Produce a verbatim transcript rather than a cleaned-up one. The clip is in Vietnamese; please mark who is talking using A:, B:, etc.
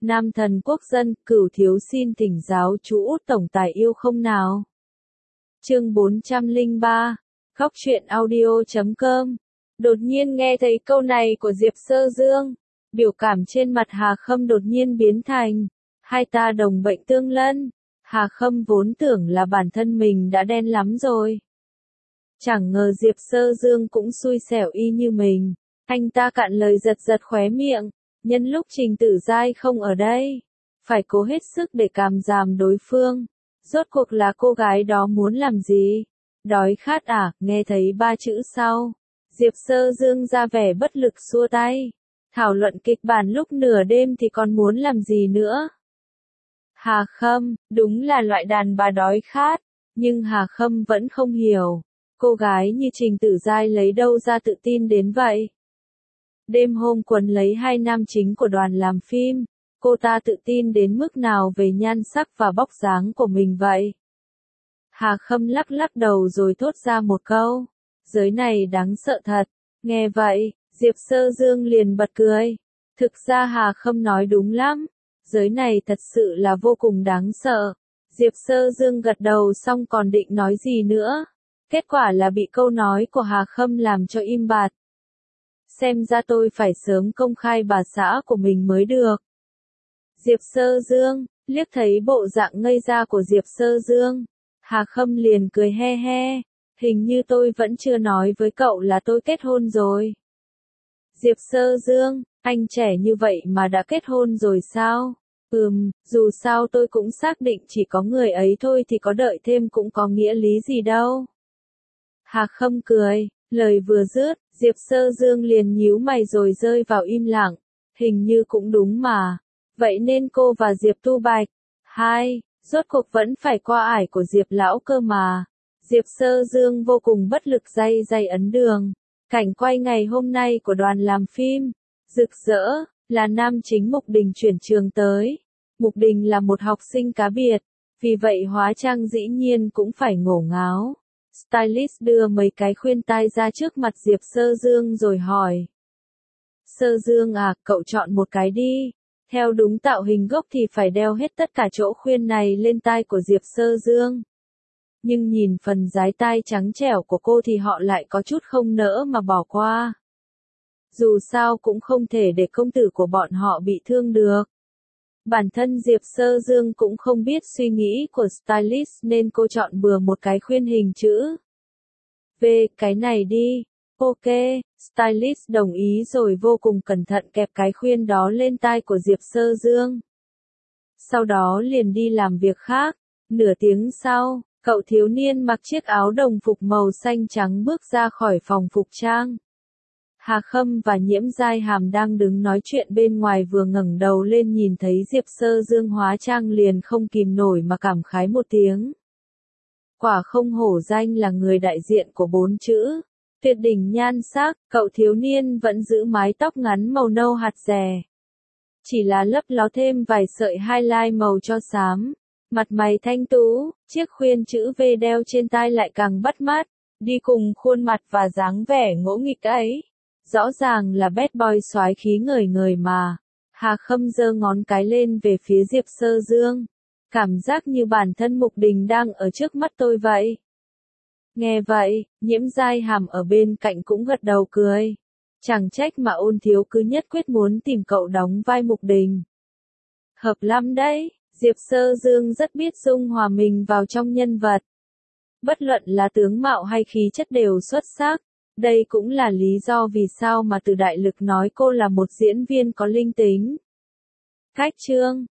A: Nam thần quốc dân, Cửu thiếu xin thỉnh giáo chú Út tổng tài yêu không nào. Chương bốn trăm lẻ ba, Góc truyện audio chấm com. Đột nhiên nghe thấy câu này của Diệp Sơ Dương, biểu cảm trên mặt Hà Khâm đột nhiên biến thành, hai ta đồng bệnh tương lân. Hà Khâm vốn tưởng là bản thân mình đã đen lắm rồi. Chẳng ngờ Diệp Sơ Dương cũng xui xẻo y như mình. Anh ta cạn lời giật giật khóe miệng, nhân lúc Trình Tử Giai không ở đây, phải cố hết sức để càm giảm đối phương. Rốt cuộc là cô gái đó muốn làm gì? Đói khát à? Nghe thấy ba chữ sau, Diệp Sơ Dương ra vẻ bất lực xua tay. Thảo luận kịch bản lúc nửa đêm thì còn muốn làm gì nữa? Hà Khâm, đúng là loại đàn bà đói khát, nhưng Hà Khâm vẫn không hiểu, cô gái như Trình Tử Giai lấy đâu ra tự tin đến vậy? Đêm hôm quấn lấy hai nam chính của đoàn làm phim, cô ta tự tin đến mức nào về nhan sắc và vóc dáng của mình vậy? Hà Khâm lắc lắc đầu rồi thốt ra một câu, giới này đáng sợ thật. Nghe vậy, Diệp Sơ Dương liền bật cười. Thực ra Hà Khâm nói đúng lắm, giới này thật sự là vô cùng đáng sợ. Diệp Sơ Dương gật đầu xong còn định nói gì nữa. Kết quả là bị câu nói của Hà Khâm làm cho im bặt. Xem ra tôi phải sớm công khai bà xã của mình mới được. Diệp Sơ Dương, liếc thấy bộ dạng ngây ra của Diệp Sơ Dương, Hà Khâm liền cười he he, hình như tôi vẫn chưa nói với cậu là tôi kết hôn rồi. Diệp Sơ Dương, anh trẻ như vậy mà đã kết hôn rồi sao? Ừm, dù sao tôi cũng xác định chỉ có người ấy thôi thì có đợi thêm cũng có nghĩa lý gì đâu. Hà Khâm cười, lời vừa dứt, Diệp Sơ Dương liền nhíu mày rồi rơi vào im lặng, hình như cũng đúng mà. Vậy nên cô và Diệp Tu Bạch, hai, rốt cuộc vẫn phải qua ải của Diệp Lão cơ mà. Diệp Sơ Dương vô cùng bất lực day day ấn đường. Cảnh quay ngày hôm nay của đoàn làm phim, rực rỡ, là nam chính Mục Đình chuyển trường tới. Mục Đình là một học sinh cá biệt, vì vậy hóa trang dĩ nhiên cũng phải ngổ ngáo. Stylist đưa mấy cái khuyên tai ra trước mặt Diệp Sơ Dương rồi hỏi. Sơ Dương à, cậu chọn một cái đi. Theo đúng tạo hình gốc thì phải đeo hết tất cả chỗ khuyên này lên tai của Diệp Sơ Dương. Nhưng nhìn phần dái tai trắng trẻo của cô thì họ lại có chút không nỡ mà bỏ qua. Dù sao cũng không thể để công tử của bọn họ bị thương được. Bản thân Diệp Sơ Dương cũng không biết suy nghĩ của stylist nên cô chọn bừa một cái khuyên hình chữ V, cái này đi. Ok, stylist đồng ý rồi vô cùng cẩn thận kẹp cái khuyên đó lên tai của Diệp Sơ Dương. Sau đó liền đi làm việc khác. Nửa tiếng sau, cậu thiếu niên mặc chiếc áo đồng phục màu xanh trắng bước ra khỏi phòng phục trang. Hà Khâm và Nhiễm Giai Hàm đang đứng nói chuyện bên ngoài vừa ngẩng đầu lên nhìn thấy Diệp Sơ Dương hóa trang liền không kìm nổi mà cảm khái một tiếng. Quả không hổ danh là người đại diện của bốn chữ. Tuyệt đỉnh nhan sắc, cậu thiếu niên vẫn giữ mái tóc ngắn màu nâu hạt rẻ. Chỉ là lấp ló thêm vài sợi highlight màu cho xám. Mặt mày thanh tú, chiếc khuyên chữ V đeo trên tai lại càng bắt mắt, đi cùng khuôn mặt và dáng vẻ ngỗ nghịch ấy. Rõ ràng là bad boy soái khí ngời ngời mà. Hà Khâm giơ ngón cái lên về phía Diệp Sơ Dương. Cảm giác như bản thân Mục Đình đang ở trước mắt tôi vậy. Nghe vậy, Nhiễm Giai Hàm ở bên cạnh cũng gật đầu cười. Chẳng trách mà Ôn Thiếu cứ nhất quyết muốn tìm cậu đóng vai Mục Đình. Hợp lắm đấy, Diệp Sơ Dương rất biết dung hòa mình vào trong nhân vật. Bất luận là tướng mạo hay khí chất đều xuất sắc. Đây cũng là lý do vì sao mà Từ Đại Lực nói cô là một diễn viên có linh tính. Cách chương